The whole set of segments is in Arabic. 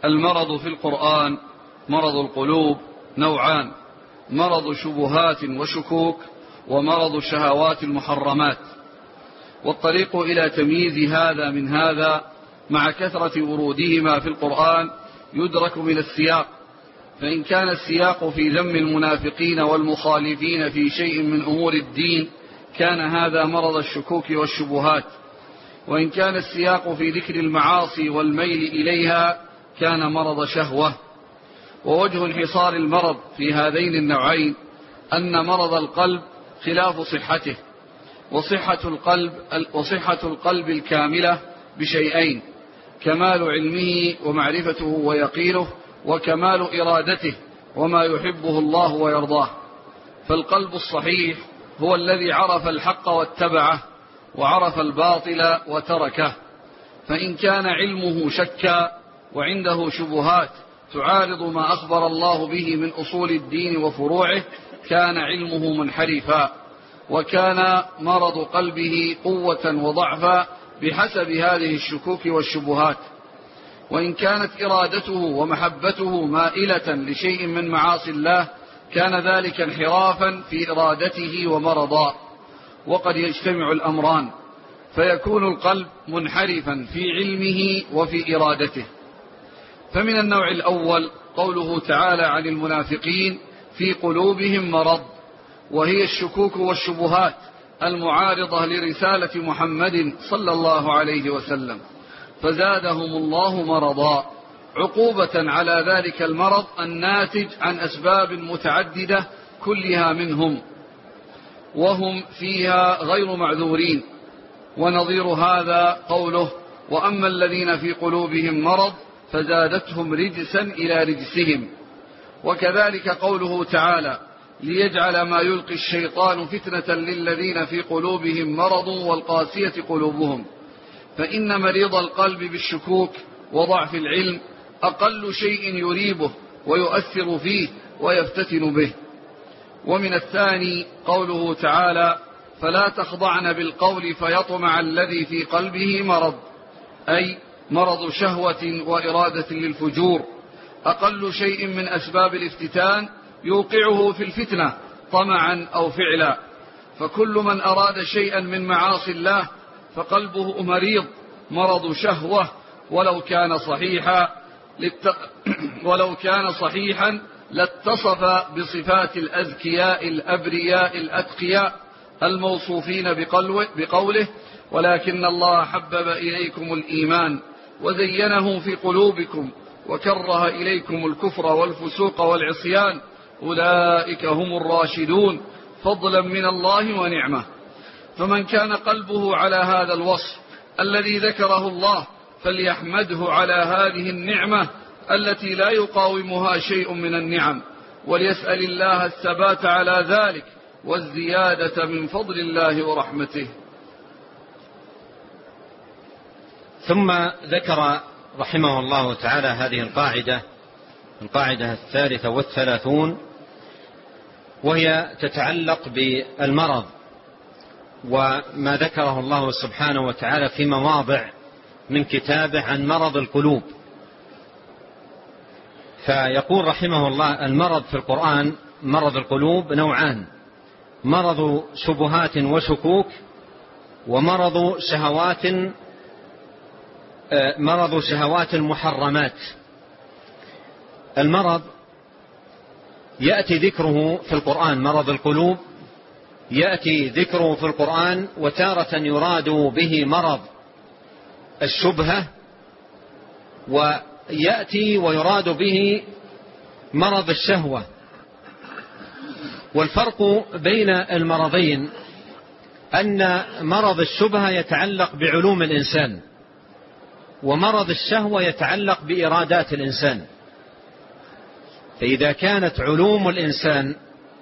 المرض في القرآن مرض القلوب نوعان: مرض شبهات وشكوك، ومرض الشهوات المحرمات. والطريق إلى تمييز هذا من هذا مع كثرة ورودهما في القرآن يدرك من السياق، فإن كان السياق في ذم المنافقين والمخالفين في شيء من أمور الدين كان هذا مرض الشكوك والشبهات، وإن كان السياق في ذكر المعاصي والميل إليها كان مرض شهوة. ووجه انحصار المرض في هذين النوعين أن مرض القلب خلاف صحته، وصحة القلب الكاملة بشيئين: كمال علمه ومعرفته ويقينه، وكمال إرادته وما يحبه الله ويرضاه. فالقلب الصحيح هو الذي عرف الحق واتبعه، وعرف الباطل وتركه. فإن كان علمه شكا وعنده شبهات تعارض ما أخبر الله به من أصول الدين وفروعه كان علمه منحرفا، وكان مرض قلبه قوة وضعفا بحسب هذه الشكوك والشبهات. وإن كانت إرادته ومحبته مائلة لشيء من معاصي الله كان ذلك انحرافا في إرادته ومرضا. وقد يجتمع الأمران فيكون القلب منحرفا في علمه وفي إرادته. فمن النوع الأول قوله تعالى عن المنافقين: في قلوبهم مرض، وهي الشكوك والشبهات المعارضة لرسالة محمد صلى الله عليه وسلم، فزادهم الله مرضا عقوبة على ذلك المرض الناتج عن أسباب متعددة كلها منهم، وهم فيها غير معذورين. ونظير هذا قوله: وأما الذين في قلوبهم مرض فزادتهم رجسا إلى رجسهم. وكذلك قوله تعالى: ليجعل ما يلقي الشيطان فتنة للذين في قلوبهم مرض والقاسية قلوبهم. فإن مريض القلب بالشكوك وضعف العلم أقل شيء يريبه ويؤثر فيه ويفتتن به. ومن الثاني قوله تعالى: فلا تخضعن بالقول فيطمع الذي في قلبه مرض، أي مرض شهوة وإرادة للفجور، أقل شيء من أسباب الافتتان يوقعه في الفتنة طمعا أو فعلا. فكل من أراد شيئا من معاصي الله فقلبه مريض مرض شهوة، ولو كان صحيحا لاتصف بصفات الأذكياء الأبرياء الأتقياء الموصوفين بقوله: ولكن الله حبب إليكم الإيمان وزينه في قلوبكم وكره إليكم الكفر والفسوق والعصيان أولئك هم الراشدون فضلا من الله ونعمة. فمن كان قلبه على هذا الوصف الذي ذكره الله فليحمده على هذه النعمة التي لا يقاومها شيء من النعم، وليسأل الله الثبات على ذلك والزيادة من فضل الله ورحمته. ثم ذكر رحمه الله تعالى هذه القاعدة 33، وهي تتعلق بالمرض وما ذكره الله سبحانه وتعالى في مواضع من كتابه عن مرض القلوب. فيقول رحمه الله: المرض في القرآن مرض القلوب نوعان: مرض شبهات وشكوك، ومرض شهوات المحرمات. المرض يأتي ذكره في القرآن، مرض القلوب يأتي ذكره في القرآن، وتارة يراد به مرض الشبهة، ويأتي ويراد به مرض الشهوة. والفرق بين المرضين أن مرض الشبهة يتعلق بعلوم الإنسان، ومرض الشهوة يتعلق بإرادات الإنسان. فإذا كانت علوم الإنسان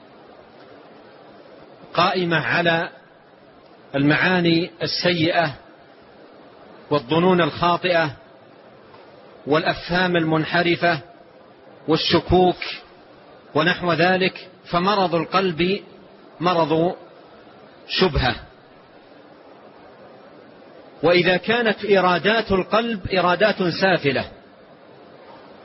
قائمة على المعاني السيئة والظنون الخاطئة والأفهام المنحرفة والشكوك ونحو ذلك، فمرض القلب مرض شبهة. وإذا كانت إرادات القلب إرادات سافلة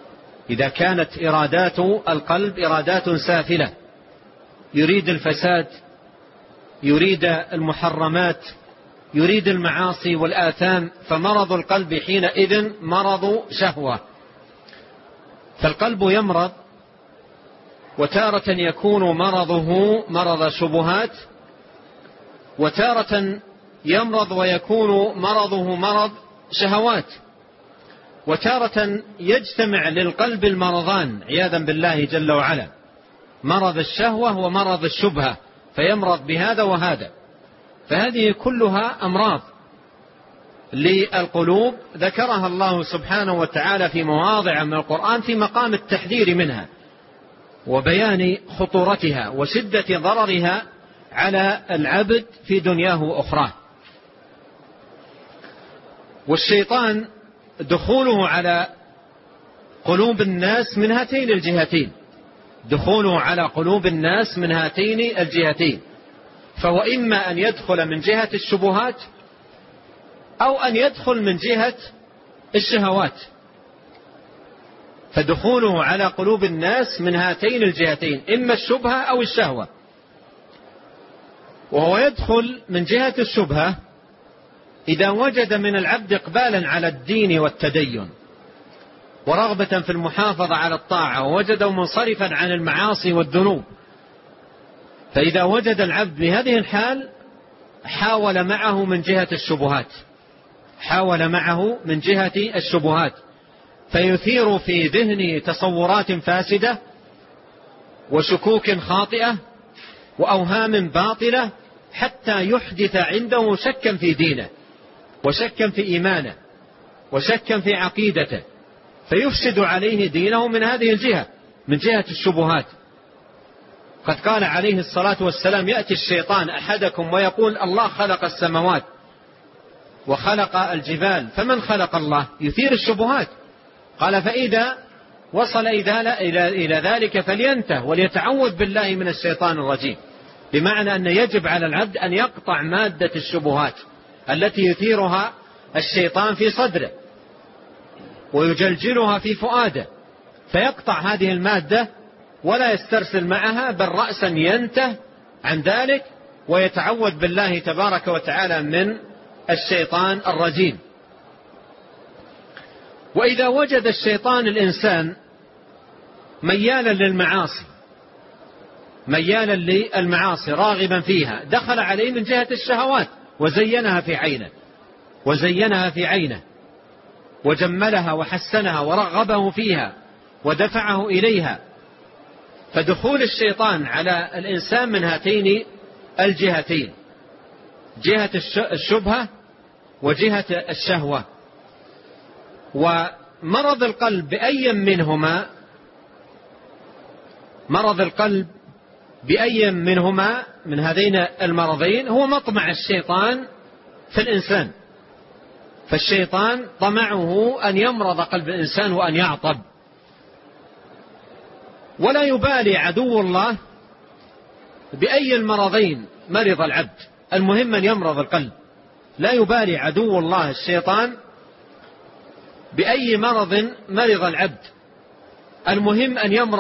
إذا كانت إرادات القلب إرادات سافلة، يريد الفساد، يريد المحرمات، يريد المعاصي والآثام، فمرض القلب حينئذ مرض شهوة. فالقلب يمرض، وتارة يكون مرضه مرض شبهات، وتارة يمرض ويكون مرضه مرض شهوات، وتارة يجتمع للقلب المرضان عياذا بالله جل وعلا، مرض الشهوة ومرض الشبهة، فيمرض بهذا وهذا. فهذه كلها أمراض للقلوب ذكرها الله سبحانه وتعالى في مواضع من القرآن في مقام التحذير منها وبيان خطورتها وشدة ضررها على العبد في دنياه وأخراه. والشيطان دخوله على قلوب الناس من هاتين الجهتين، دخوله على قلوب الناس من هاتين الجهتين، فهو إما أن يدخل من جهة الشبهات أو أن يدخل من جهة الشهوات. فدخوله على قلوب الناس من هاتين الجهتين، إما الشبهة أو الشهوة. وهو يدخل من جهة الشبهة إذا وجد من العبد إقبالا على الدين والتدين ورغبة في المحافظة على الطاعة، ووجده منصرفا عن المعاصي والذنوب. فإذا وجد العبد بهذه الحال حاول معه من جهة الشبهات، حاول معه من جهة الشبهات، فيثير في ذهنه تصورات فاسدة وشكوك خاطئة وأوهام باطلة حتى يحدث عنده شكا في دينه وشكا في إيمانه وشكا في عقيدته، فيفسد عليه دينه من هذه الجهة، من جهة الشبهات. قد قال عليه الصلاة والسلام: يأتي الشيطان أحدكم ويقول الله خلق السماوات وخلق الجبال فمن خلق الله؟ يثير الشبهات. قال: فإذا وصل إلى ذلك فلينته وليتعوذ بالله من الشيطان الرجيم. بمعنى أن يجب على العبد أن يقطع مادة الشبهات التي يثيرها الشيطان في صدره ويجلجلها في فؤاده، فيقطع هذه المادة ولا يسترسل معها، بل رأسا ينته عن ذلك ويتعوذ بالله تبارك وتعالى من الشيطان الرجيم. وإذا وجد الشيطان الإنسان ميالا للمعاصي، ميالا للمعاصي راغبا فيها، دخل عليه من جهة الشهوات وزينها في عينه وجملها وحسنها ورغبه فيها ودفعه إليها. فدخول الشيطان على الإنسان من هاتين الجهتين، جهة الشبهة وجهة الشهوة. ومرض القلب بأي منهما، مرض القلب بأي منهما من هذين المرضين هو مطمع الشيطان في الإنسان. فالشيطان طمعه أن يمرض قلب الإنسان وأن يعطب، ولا يبالي عدو الله بأي المرضين مرض العبد، المهم أن يمرض القلب. لا يبالي عدو الله الشيطان بأي مرض مرض العبد، المهم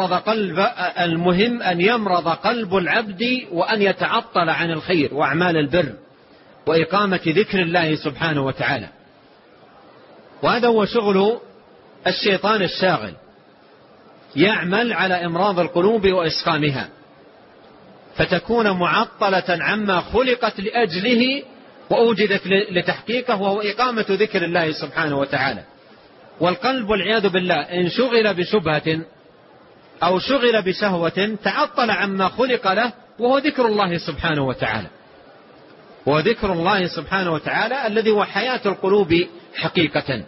أن يمرض قلب العبد وأن يتعطل عن الخير وأعمال البر وإقامة ذكر الله سبحانه وتعالى. وهذا هو شغل الشيطان الشاغل، يعمل على إمراض القلوب وإسقامها، فتكون معطلة عما خلقت لأجله وأوجدت لتحقيقه، وهو إقامة ذكر الله سبحانه وتعالى. والقلب والعياذ بالله إن شغل بشبهة أو شغل بشهوة تعطل عما خلق له، وهو ذكر الله سبحانه وتعالى، وذكر الله سبحانه وتعالى الذي هو حياة القلوب حقيقة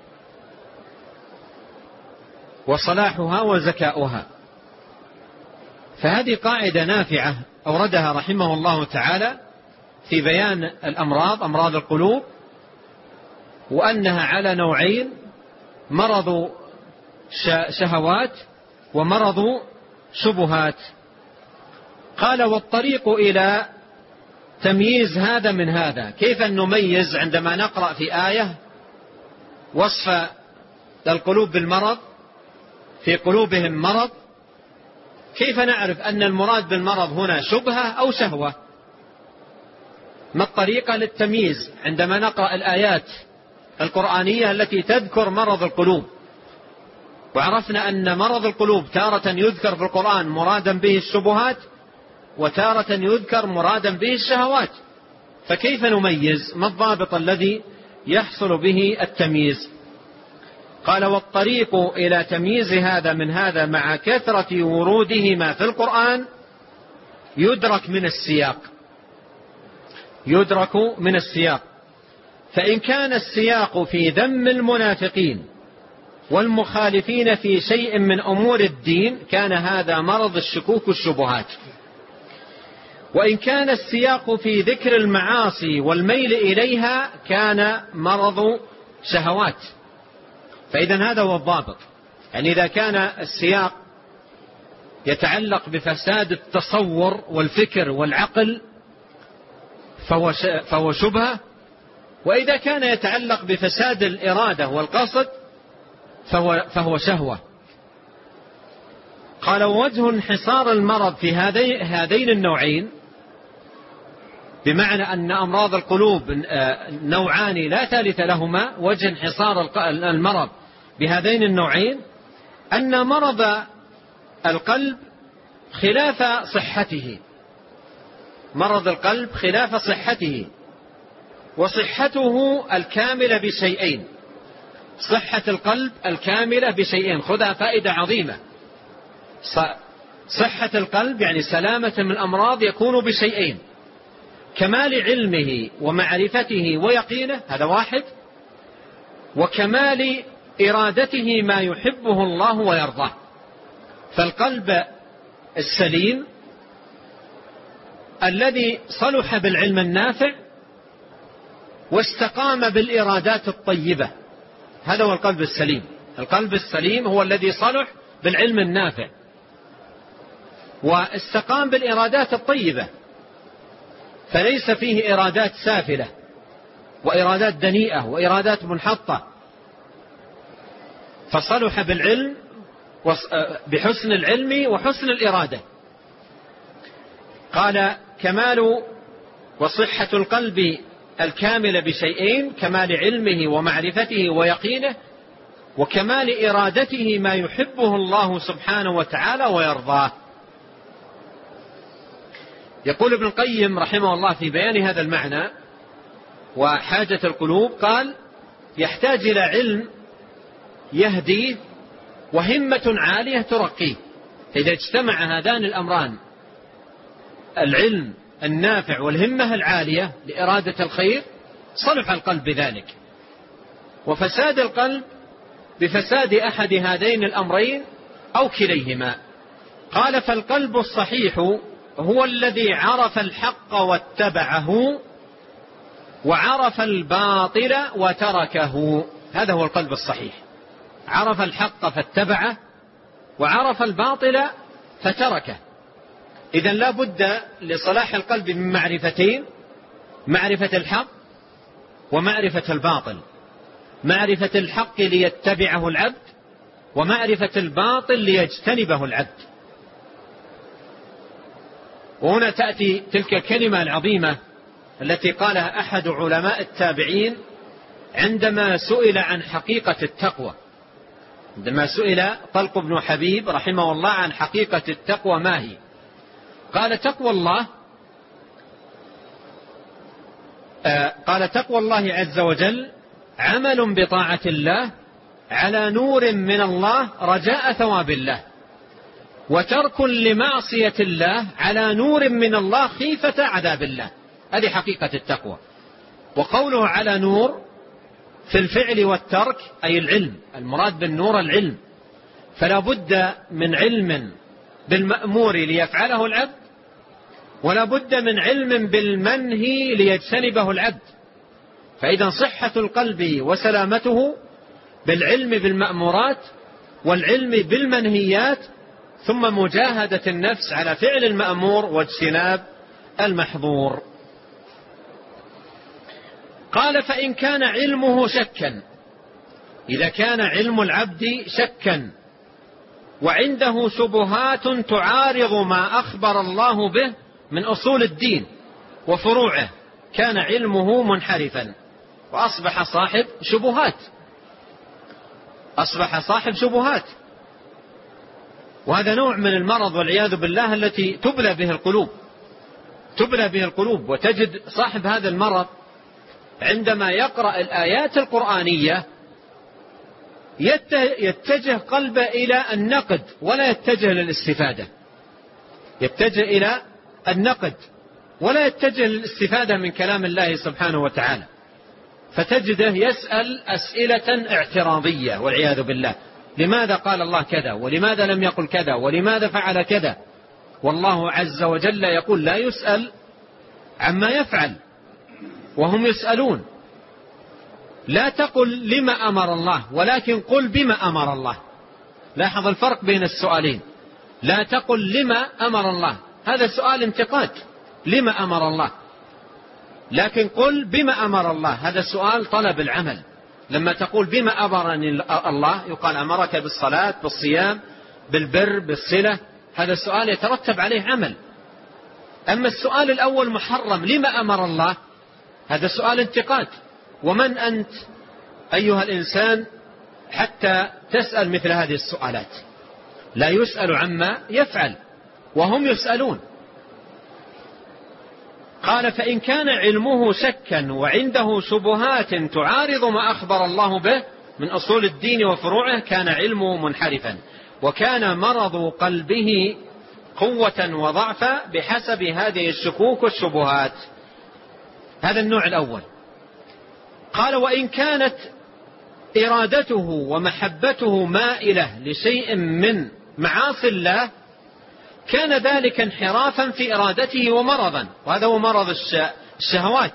وصلاحها وزكاؤها. فهذه قاعدة نافعة أوردها رحمه الله تعالى في بيان الأمراض، أمراض القلوب، وأنها على نوعين: مرض شهوات ومرض شبهات. قال: والطريق إلى تمييز هذا من هذا. كيف نميز عندما نقرأ في آية وصف القلوب بالمرض، في قلوبهم مرض، كيف نعرف أن المراد بالمرض هنا شبهة أو شهوة؟ ما الطريقة للتمييز عندما نقرأ الآيات القرآنية التي تذكر مرض القلوب؟ وعرفنا أن مرض القلوب تارة يذكر في القرآن مرادا به الشبهات، وتارة يذكر مرادا به الشهوات، فكيف نميز؟ ما الضابط الذي يحصل به التمييز؟ قال: والطريق إلى تمييز هذا من هذا مع كثرة ورودهما في القرآن يدرك من السياق. فإن كان السياق في ذم المنافقين والمخالفين في شيء من أمور الدين كان هذا مرض الشكوك والشبهات، وإن كان السياق في ذكر المعاصي والميل إليها كان مرض شهوات. فإذا هذا هو الضابط. يعني إذا كان السياق يتعلق بفساد التصور والفكر والعقل فهو شبهة، وإذا كان يتعلق بفساد الإرادة والقصد فهو شهوة. قال: ووجه انحصار المرض في هذين النوعين، بمعنى أن أمراض القلوب نوعان لا ثالث لهما، وجه انحصار المرض بهذين النوعين أن مرض القلب خلاف صحته، مرض القلب خلاف صحته، وصحته الكاملة بشيئين. صحة القلب الكاملة بشيئين، خذها فائدة عظيمة. صحة القلب يعني سلامة من الأمراض يكون بشيئين: كمال علمه ومعرفته ويقينه، هذا واحد، وكمال إرادته ما يحبه الله ويرضاه. فالقلب السليم الذي صلح بالعلم النافع واستقام بالإرادات الطيبة، هذا هو القلب السليم. القلب السليم هو الذي صلح بالعلم النافع واستقام بالإرادات الطيبة، فليس فيه إرادات سافلة وإرادات دنيئة وإرادات منحطة، فصلح بالعلم بحسن العلم وحسن الإرادة. قال: كمال وصحة القلب الكاملة بشيئين: كمال علمه ومعرفته ويقينه، وكمال إرادته ما يحبه الله سبحانه وتعالى ويرضاه. يقول ابن القيم رحمه الله في بيان هذا المعنى وحاجة القلوب، قال: يحتاج إلى علم يهديه وهمة عالية ترقيه. إذا اجتمع هذان الأمران، العلم النافع والهمة العالية لإرادة الخير، صلح القلب بذلك. وفساد القلب بفساد أحد هذين الأمرين أو كليهما. قال: فالقلب الصحيح هو الذي عرف الحق واتبعه وعرف الباطل وتركه. هذا هو القلب الصحيح، عرف الحق فاتبعه وعرف الباطل فتركه. إذن لا بد لصلاح القلب من معرفتين: معرفة الحق ومعرفة الباطل. معرفة الحق ليتبعه العبد، ومعرفة الباطل ليجتنبه العبد. وهنا تأتي تلك الكلمة العظيمة التي قالها أحد علماء التابعين عندما سئل عن حقيقة التقوى. عندما سئل طلق بن حبيب رحمه الله عن حقيقة التقوى ما هي، قال: تقوى الله عز وجل عمل بطاعة الله على نور من الله رجاء ثواب الله، وترك لمعصية الله على نور من الله خيفة عذاب الله. هذه حقيقة التقوى. وقوله على نور في الفعل والترك أي العلم، المراد بالنور العلم، فلا بد من علم بالمأمور ليفعله العبد، ولا بد من علم بالمنهي ليجتنبه العبد. فإذا صحة القلب وسلامته بالعلم بالمأمورات والعلم بالمنهيات، ثم مجاهدة النفس على فعل المأمور واجتناب المحظور. قال: فإن كان علمه شكا، إذا كان علم العبد شكا وعنده شبهات تعارض ما أخبر الله به من أصول الدين وفروعه كان علمه منحرفا وأصبح صاحب شبهات. أصبح صاحب شبهات، وهذا نوع من المرض والعياذ بالله التي تبلى به القلوب. وتجد صاحب هذا المرض عندما يقرأ الآيات القرآنية يتجه قلبه إلى النقد ولا يتجه للاستفادة، يتجه إلى النقد ولا يتجه للاستفادة من كلام الله سبحانه وتعالى، فتجده يسأل أسئلة اعتراضية والعياذ بالله. لماذا قال الله كذا؟ ولماذا لم يقل كذا؟ ولماذا فعل كذا؟ والله عز وجل يقول لا يسأل عما يفعل وهم يسألون. لا تقل لما أمر الله، ولكن قل بما أمر الله. لاحظ الفرق بين السؤالين. لا تقل لما أمر الله، هذا سؤال انتقاد، لما أمر الله. لكن قل بما أمر الله، هذا سؤال طلب العمل. لما تقول بما أمرني الله يقال أمرك بالصلاة بالصيام بالبر بالصلة، هذا السؤال يترتب عليه عمل. أما السؤال الأول محرم لما أمر الله، هذا سؤال انتقاد. ومن أنت أيها الإنسان حتى تسأل مثل هذه السؤالات؟ لا يسأل عما يفعل وهم يسألون. قال فإن كان علمه شكا وعنده شبهات تعارض ما أخبر الله به من أصول الدين وفروعه كان علمه منحرفا، وكان مرض قلبه قوة وضعفا بحسب هذه الشكوك والشبهات. هذا النوع الأول. قال وإن كانت إرادته ومحبته مائلة لشيء من معاصي الله كان ذلك انحرافا في إرادته ومرضا، وهذا هو مرض الشهوات.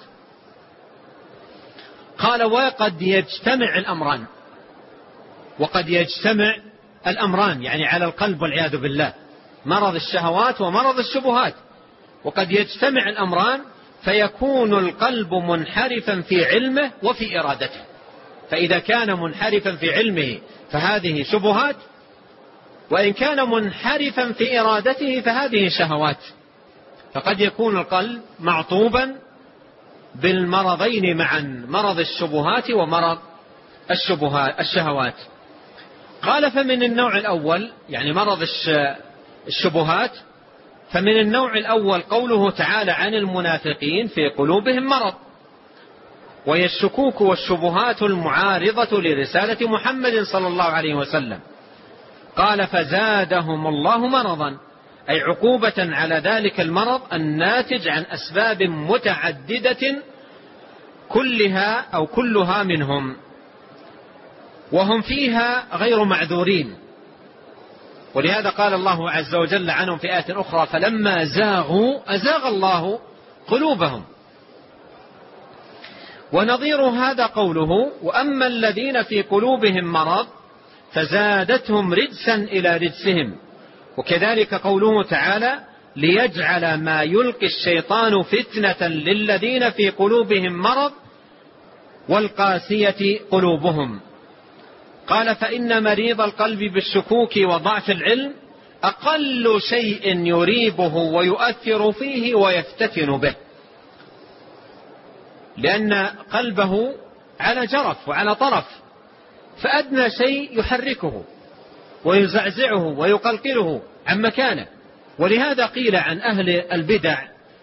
قال وقد يجتمع الأمران، وقد يجتمع الأمران يعني على القلب والعياذ بالله، مرض الشهوات ومرض الشبهات، وقد يجتمع الأمران فيكون القلب منحرفا في علمه وفي إرادته. فإذا كان منحرفا في علمه فهذه شبهات، وإن كان منحرفا في إرادته فهذه شهوات. فقد يكون القلب معطوبا بالمرضين معا، مرض الشبهات ومرض الشهوات. قال فمن النوع الأول يعني مرض الشبهات، فمن النوع الأول قوله تعالى عن المنافقين في قلوبهم مرض، وهي الشكوك والشبهات المعارضة لرسالة محمد صلى الله عليه وسلم. قال فزادهم الله مرضا، أي عقوبة على ذلك المرض الناتج عن أسباب متعددة كلها منهم، وهم فيها غير معذورين. ولهذا قال الله عز وجل عنهم في آية أخرى فلما زاغوا أزاغ الله قلوبهم. ونظير هذا قوله وأما الذين في قلوبهم مرض فزادتهم رجسا إلى رجسهم. وكذلك قوله تعالى ليجعل ما يلقي الشيطان فتنة للذين في قلوبهم مرض والقاسية قلوبهم. قال فإن مريض القلب بالشكوك وضعف العلم أقل شيء يريبه ويؤثر فيه ويفتتن به، لأن قلبه على جرف وعلى طرف، فأدنى شيء يحركه ويزعزعه ويقلقله عن مكانه. ولهذا قيل عن أهل البدع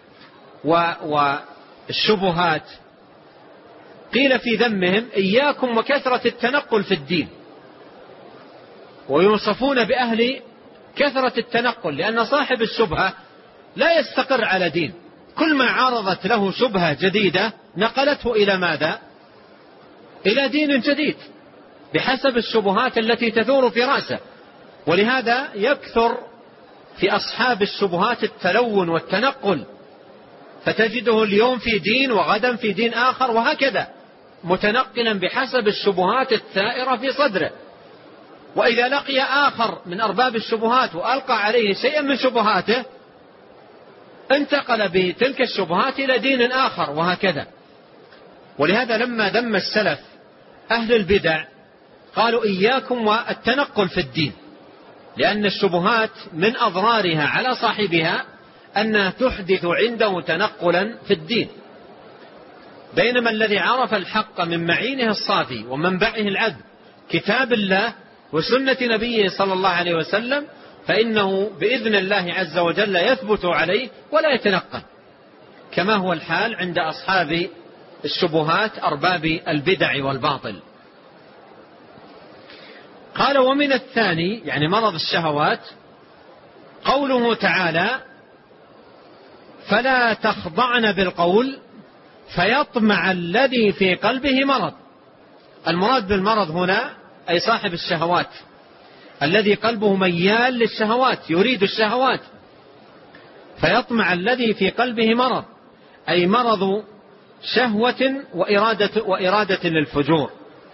والشبهات قيل في ذمهم إياكم وكثرة التنقل في الدين، ويوصفون بأهل كثرة التنقل، لأن صاحب الشبهة لا يستقر على دين، كل ما عارضت له شبهة جديدة نقلته إلى ماذا؟ إلى دين جديد بحسب الشبهات التي تثور في رأسه. ولهذا يكثر في أصحاب الشبهات التلون والتنقل، فتجده اليوم في دين وغدا في دين آخر، وهكذا متنقلا بحسب الشبهات الثائرة في صدره. وإذا لقي آخر من أرباب الشبهات وألقى عليه شيئا من شبهاته انتقل بتلك الشبهات إلى دين آخر، وهكذا. ولهذا لما ذم السلف أهل البدع قالوا إياكم والتنقل في الدين، لأن الشبهات من أضرارها على صاحبها أنها تحدث عنده تنقلا في الدين، بينما الذي عرف الحق من معينه الصافي ومنبعه العدل كتاب الله وسنة نبيه صلى الله عليه وسلم فإنه بإذن الله عز وجل يثبت عليه ولا يتنقل، كما هو الحال عند أصحاب الشبهات أرباب البدع والباطل. قال ومن الثاني يعني مرض الشهوات قوله تعالى فلا تخضعن بالقول فيطمع الذي في قلبه مرض. المراد بالمرض هنا أي صاحب الشهوات الذي قلبه ميال للشهوات يريد الشهوات. فيطمع الذي في قلبه مرض أي مرض شهوة وإرادة للفجور.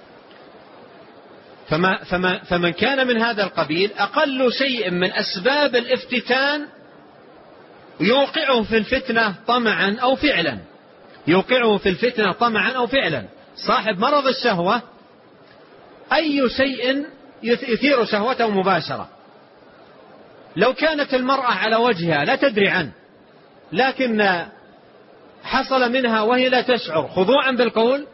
فمن كان من هذا القبيل أقل شيء من أسباب الافتتان يوقعه في الفتنة طمعا أو فعلا، يوقعه في الفتنة طمعا أو فعلا. صاحب مرض الشهوة أي شيء يثير شهوته مباشرة، لو كانت المرأة على وجهها لا تدري عنه لكن حصل منها وهي لا تشعر خضوعا بالقول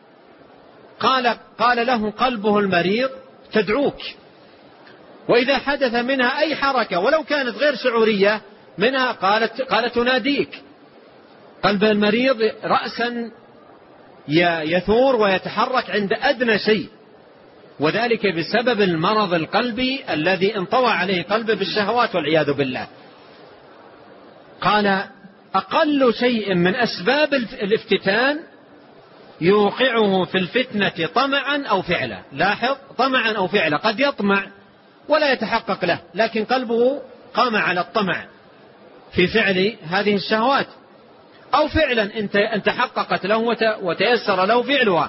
قال له قلبه المريض تدعوك. وإذا حدث منها أي حركة ولو كانت غير شعورية منها قالت تناديك. قلب المريض رأسا يثور ويتحرك عند أدنى شيء، وذلك بسبب المرض القلبي الذي انطوى عليه قلبه بالشهوات والعياذ بالله. قال أقل شيء من أسباب الافتتان يوقعه في الفتنة طمعا أو فعلا. لاحظ طمعا أو فعلا، قد يطمع ولا يتحقق له لكن قلبه قام على الطمع في فعل هذه الشهوات، أو فعلا أن تحققت له وتيسر له فعلها.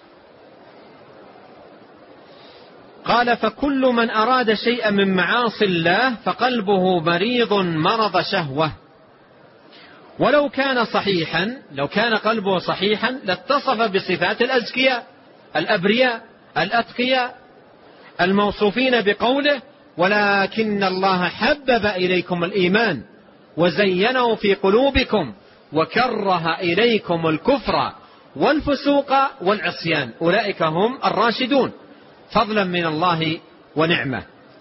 قال فكل من أراد شيئا من معاصي الله فقلبه مريض مرض شهوة. ولو كان صحيحا، لو كان قلبه صحيحا لاتصف بصفات الأزكياء الأبرياء الأتقياء الموصوفين بقوله ولكن الله حبب إليكم الإيمان وزينه في قلوبكم وكره إليكم الكفر والفسوق والعصيان أولئك هم الراشدون فضلا من الله ونعمة.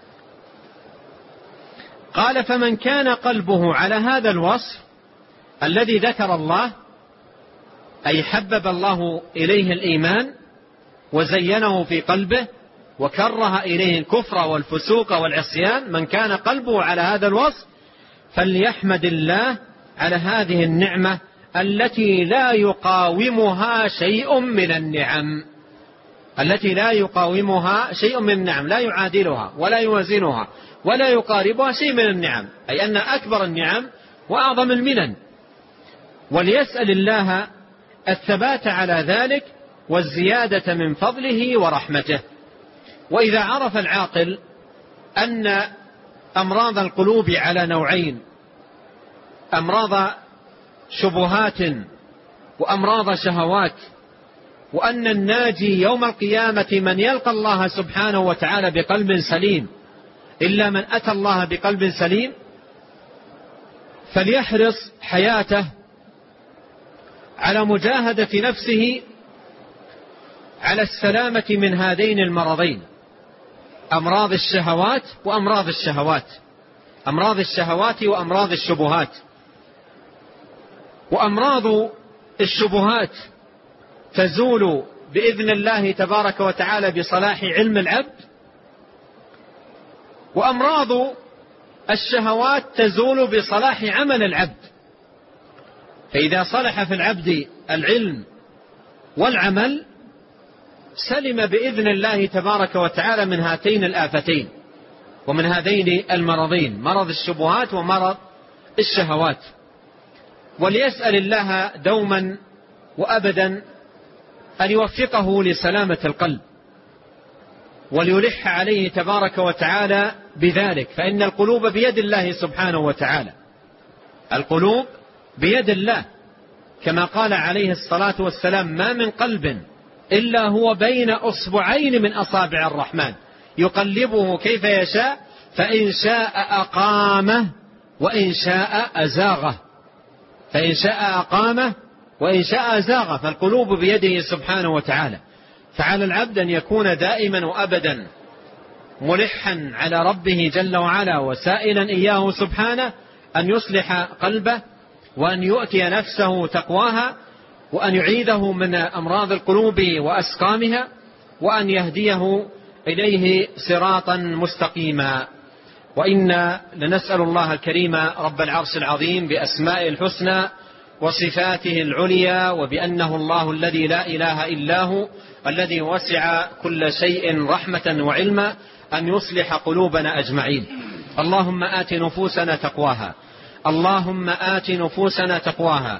قال فمن كان قلبه على هذا الوصف الذي ذكر الله أي حبب الله إليه الإيمان وزينه في قلبه وكره إليه الكفر والفسوق والعصيان، من كان قلبه على هذا الوصف فليحمد الله على هذه النعمة التي لا يقاومها شيء من النعم، التي لا يقاومها شيء من النعم، لا يعادلها ولا يوازنها ولا يقاربها شيء من النعم، أي أن أكبر النعم وأعظم المنن. وليسأل الله الثبات على ذلك والزيادة من فضله ورحمته. وإذا عرف العاقل أن أمراض القلوب على نوعين، أمراض شبهات وأمراض شهوات، وأن الناجي يوم القيامة من يلقى الله سبحانه وتعالى بقلب سليم إلا من أتى الله بقلب سليم، فليحرص حياته على مجاهدة نفسه على السلامة من هذين المرضين، أمراض الشهوات وأمراض الشهوات، أمراض الشهوات وأمراض الشبهات. وأمراض الشبهات تزول بإذن الله تبارك وتعالى بصلاح علم العبد، وأمراض الشهوات تزول بصلاح عمل العبد. فإذا صلح في العبد العلم والعمل سلم بإذن الله تبارك وتعالى من هاتين الآفتين ومن هذين المرضين، مرض الشبهات ومرض الشهوات. وليسأل الله دوما وأبدا أن يوفقه لسلامة القلب وليلح عليه تبارك وتعالى بذلك، فإن القلوب بيد الله سبحانه وتعالى، القلوب بيد الله، كما قال عليه الصلاة والسلام ما من قلب إلا هو بين أصبعين من أصابع الرحمن يقلبه كيف يشاء فإن شاء أقامه وإن شاء أزاغه، فإن شاء أقامه وإن شاء أزاغه، فالقلوب بيده سبحانه وتعالى. فعلى العبد أن يكون دائما وأبدا ملحا على ربه جل وعلا وسائلا إياه سبحانه أن يصلح قلبه، وأن يؤتي نفسه تقواها، وأن يعيده من أمراض القلوب وأسقامها، وأن يهديه إليه صراطا مستقيما. وإنا لنسأل الله الكريم رب العرش العظيم بأسمائه الحسنى وصفاته العليا، وبأنه الله الذي لا إله إلا هو الذي وسع كل شيء رحمة وعلما، أن يصلح قلوبنا أجمعين. اللهم آت نفوسنا تقواها، اللهم آت نفوسنا تقواها،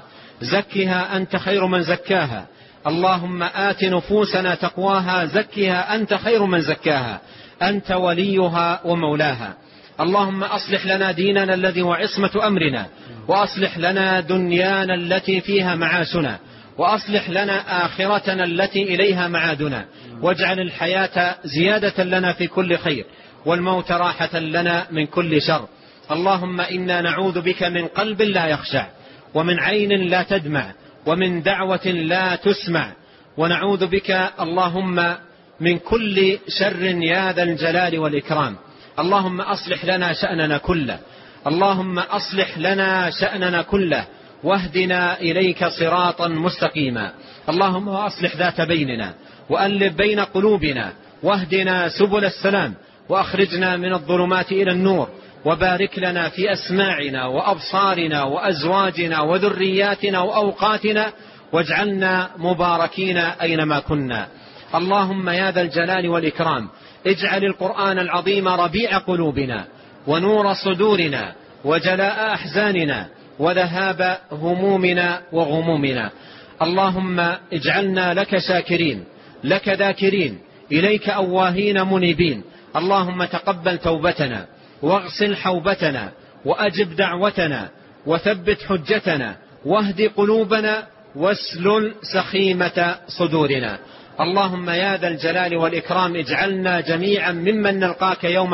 زكها أنت خير من زكاها. اللهم آت نفوسنا تقواها، زكها أنت خير من زكاها، أنت وليها ومولاها. اللهم أصلح لنا ديننا الذي هو عصمة أمرنا، وأصلح لنا دنيانا التي فيها معاشنا، وأصلح لنا آخرتنا التي إليها معادنا، واجعل الحياة زيادة لنا في كل خير، والموت راحة لنا من كل شر. اللهم إنا نعوذ بك من قلب لا يخشع، ومن عين لا تدمع، ومن دعوة لا تسمع، ونعوذ بك اللهم من كل شر يا ذا الجلال والإكرام. اللهم أصلح لنا شأننا كله، اللهم أصلح لنا شأننا كله، واهدنا إليك صراطا مستقيما. اللهم أصلح ذات بيننا، وألف بين قلوبنا، واهدنا سبل السلام، وأخرجنا من الظلمات إلى النور، وبارك لنا في أسماعنا وأبصارنا وأزواجنا وذرياتنا وأوقاتنا، واجعلنا مباركين أينما كنا. اللهم يا ذا الجلال والإكرام اجعل القرآن العظيم ربيع قلوبنا، ونور صدورنا، وجلاء أحزاننا، وذهاب همومنا وغمومنا. اللهم اجعلنا لك شاكرين، لك ذاكرين، إليك أواهين منيبين. اللهم تقبل توبتنا، واغسل حوبتنا، وأجب دعوتنا، وثبت حجتنا، واهد قلوبنا، واسلل سخيمة صدورنا. اللهم يا ذا الجلال والإكرام اجعلنا جميعا ممن نلقاك يوم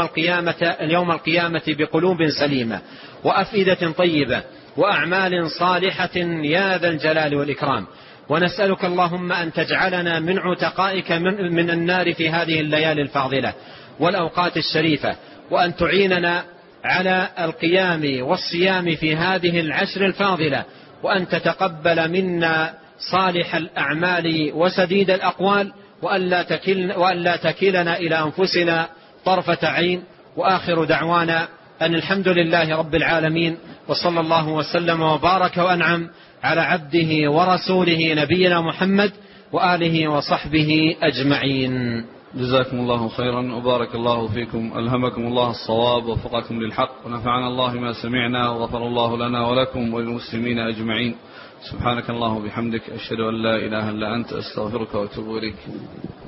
القيامة بقلوب سليمة، وأفئدة طيبة، وأعمال صالحة يا ذا الجلال والإكرام. ونسألك اللهم أن تجعلنا من عتقائك من النار في هذه الليالي الفاضلة والأوقات الشريفة، وأن تعيننا على القيام والصيام في هذه العشر الفاضلة، وأن تتقبل منا صالح الأعمال وسديد الأقوال، وألا تكلنا إلى أنفسنا طرفة عين. وآخر دعوانا أن الحمد لله رب العالمين، وصلى الله وسلم وبارك وأنعم على عبده ورسوله نبينا محمد وآله وصحبه أجمعين. جزاكم الله خيرا وبارك الله فيكم، ألهمكم الله الصواب ووفقكم للحق، ونفعنا الله ما سمعنا، وغفر الله لنا ولكم وللمسلمين أجمعين. سبحانك اللهم وبحمدك، أشهد أن لا إله إلا أنت، أستغفرك وأتوب إليك.